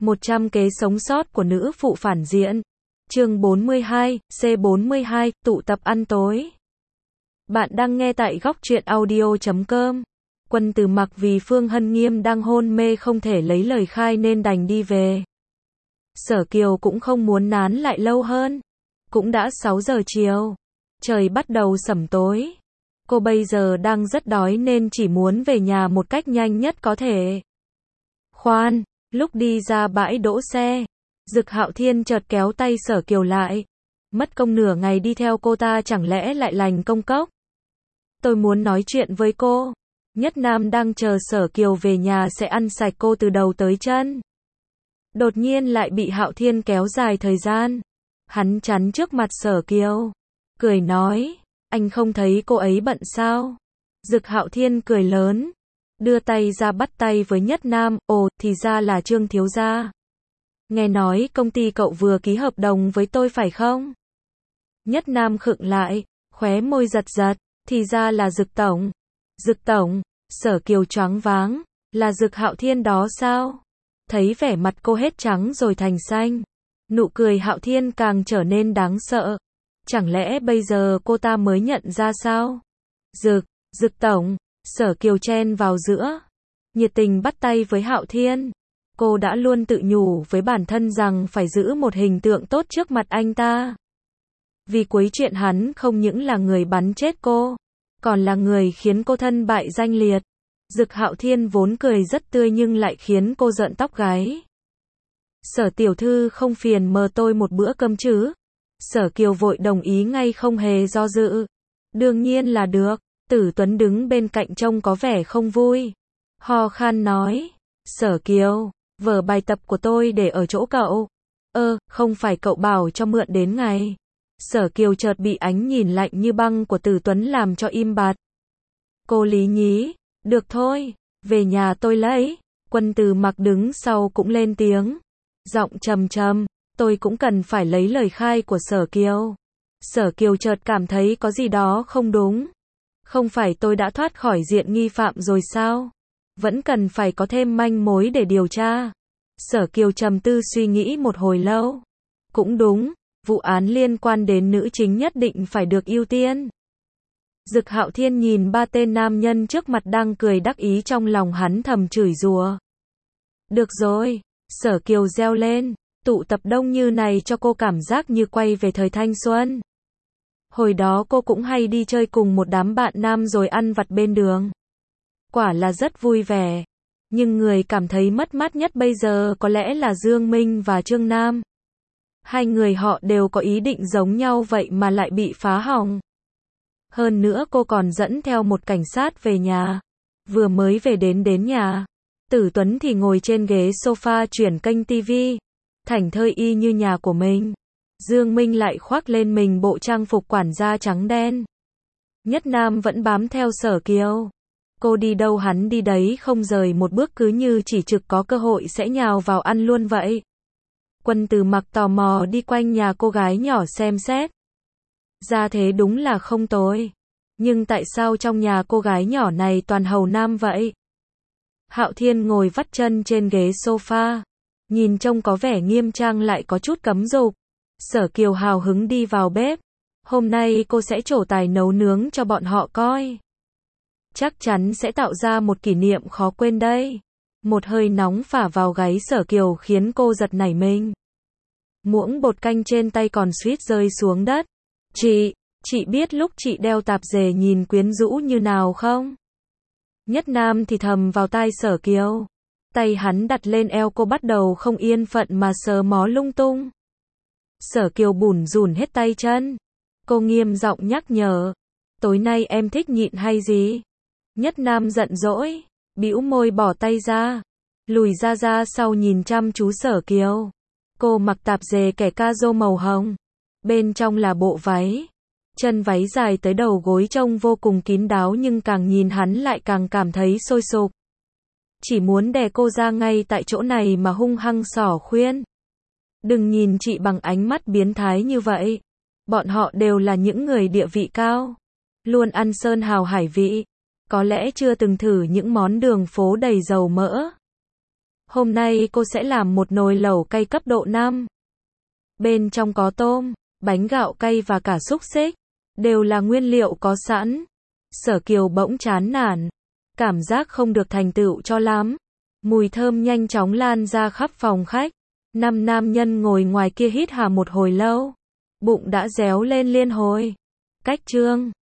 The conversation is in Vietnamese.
100 kế sống sót của nữ phụ phản diện. Chương 42, C42, tụ tập ăn tối. Bạn đang nghe tại góc truyện audio.com. Quân Tử Mặc vì Phương Hân Nghiêm đang hôn mê không thể lấy lời khai nên đành đi về. Sở Kiều cũng không muốn nán lại lâu hơn. Cũng đã 6 giờ chiều. Trời bắt đầu sẩm tối. Cô bây giờ đang rất đói nên chỉ muốn về nhà một cách nhanh nhất có thể. Khoan, lúc đi ra bãi đỗ xe, Dực Hạo Thiên chợt kéo tay Sở Kiều lại. Mất công nửa ngày đi theo cô ta chẳng lẽ lại lành công cốc. Tôi muốn nói chuyện với cô. Nhất Nam đang chờ Sở Kiều về nhà sẽ ăn sạch cô từ đầu tới chân. Đột nhiên lại bị Hạo Thiên kéo dài thời gian. Hắn chắn trước mặt Sở Kiều, cười nói, anh không thấy cô ấy bận sao? Dực Hạo Thiên cười lớn, đưa tay ra bắt tay với Nhất Nam, ồ, thì ra là Trương thiếu gia. Nghe nói công ty cậu vừa ký hợp đồng với tôi phải không? Nhất Nam khựng lại, khóe môi giật giật, thì ra là Dực tổng. Dực tổng, Sở Kiều choáng váng, là Dực Hạo Thiên đó sao? Thấy vẻ mặt cô hết trắng rồi thành xanh. Nụ cười Hạo Thiên càng trở nên đáng sợ. Chẳng lẽ bây giờ cô ta mới nhận ra sao? Dực tổng, Sở Kiều chen vào giữa, nhiệt tình bắt tay với Hạo Thiên. Cô đã luôn tự nhủ với bản thân rằng phải giữ một hình tượng tốt trước mặt anh ta. Vì cuối chuyện hắn không những là người bắn chết cô, còn là người khiến cô thân bại danh liệt. Dực Hạo Thiên vốn cười rất tươi nhưng lại khiến cô rợn tóc gáy. Sở tiểu thư không phiền mời tôi một bữa cơm chứ? Sở Kiều vội đồng ý ngay không hề do dự. Đương nhiên là được. Tử Tuấn đứng bên cạnh trông có vẻ không vui. Ho khan nói, Sở Kiều, vở bài tập của tôi để ở chỗ cậu. Không phải cậu bảo cho mượn đến ngày. Sở Kiều chợt bị ánh nhìn lạnh như băng của Tử Tuấn làm cho im bặt. Cô lý nhí, được thôi, về nhà tôi lấy. Quân Tử Mặc đứng sau cũng lên tiếng. Giọng trầm trầm, tôi cũng cần phải lấy lời khai của Sở Kiều. Sở Kiều chợt cảm thấy có gì đó không đúng. Không phải tôi đã thoát khỏi diện nghi phạm rồi sao? Vẫn cần phải có thêm manh mối để điều tra. Sở Kiều trầm tư suy nghĩ một hồi lâu. Cũng đúng, vụ án liên quan đến nữ chính nhất định phải được ưu tiên. Dực Hạo Thiên nhìn ba tên nam nhân trước mặt đang cười đắc ý, trong lòng hắn thầm chửi rủa. Được rồi, Sở Kiều reo lên, tụ tập đông như này cho cô cảm giác như quay về thời thanh xuân. Hồi đó cô cũng hay đi chơi cùng một đám bạn nam rồi ăn vặt bên đường. Quả là rất vui vẻ. Nhưng người cảm thấy mất mát nhất bây giờ có lẽ là Dương Minh và Trương Nam. Hai người họ đều có ý định giống nhau vậy mà lại bị phá hỏng. Hơn nữa cô còn dẫn theo một cảnh sát về nhà. Vừa mới về đến nhà, Tử Tuấn thì ngồi trên ghế sofa chuyển kênh TV, thảnh thơi y như nhà của mình. Dương Minh lại khoác lên mình bộ trang phục quản gia trắng đen. Nhất Nam vẫn bám theo Sở Kiều. Cô đi đâu hắn đi đấy, không rời một bước, cứ như chỉ trực có cơ hội sẽ nhào vào ăn luôn vậy. Quân Tử Mặc tò mò đi quanh nhà cô gái nhỏ xem xét. Ra thế đúng là không tồi. Nhưng tại sao trong nhà cô gái nhỏ này toàn hầu nam vậy? Hạo Thiên ngồi vắt chân trên ghế sofa. Nhìn trông có vẻ nghiêm trang lại có chút cấm dục. Sở Kiều hào hứng đi vào bếp. Hôm nay cô sẽ trổ tài nấu nướng cho bọn họ coi. Chắc chắn sẽ tạo ra một kỷ niệm khó quên đây. Một hơi nóng phả vào gáy Sở Kiều khiến cô giật nảy mình. Muỗng bột canh trên tay còn suýt rơi xuống đất. Chị biết lúc chị đeo tạp dề nhìn quyến rũ như nào không? Nhất Nam thì thầm vào tai Sở Kiều. Tay hắn đặt lên eo cô, bắt đầu không yên phận mà sờ mó lung tung. Sở Kiều bủn rủn hết tay chân. Cô nghiêm giọng nhắc nhở. Tối nay em thích nhịn hay gì? Nhất Nam giận dỗi, bĩu môi bỏ tay ra. Lùi ra sau nhìn chăm chú Sở Kiều. Cô mặc tạp dề kẻ ca-rô màu hồng. Bên trong là bộ váy. Chân váy dài tới đầu gối trông vô cùng kín đáo, nhưng càng nhìn hắn lại càng cảm thấy sôi sục. Chỉ muốn đè cô ra ngay tại chỗ này mà hung hăng xỏ khuyên. Đừng nhìn chị bằng ánh mắt biến thái như vậy. Bọn họ đều là những người địa vị cao. Luôn ăn sơn hào hải vị. Có lẽ chưa từng thử những món đường phố đầy dầu mỡ. Hôm nay cô sẽ làm một nồi lẩu cay cấp độ 5. Bên trong có tôm, bánh gạo cay và cả xúc xích. Đều là nguyên liệu có sẵn. Sở Kiều bỗng chán nản. Cảm giác không được thành tựu cho lắm. Mùi thơm nhanh chóng lan ra khắp phòng khách. 5 nam nhân ngồi ngoài kia hít hà một hồi lâu. Bụng đã réo lên liên hồi. Cách chương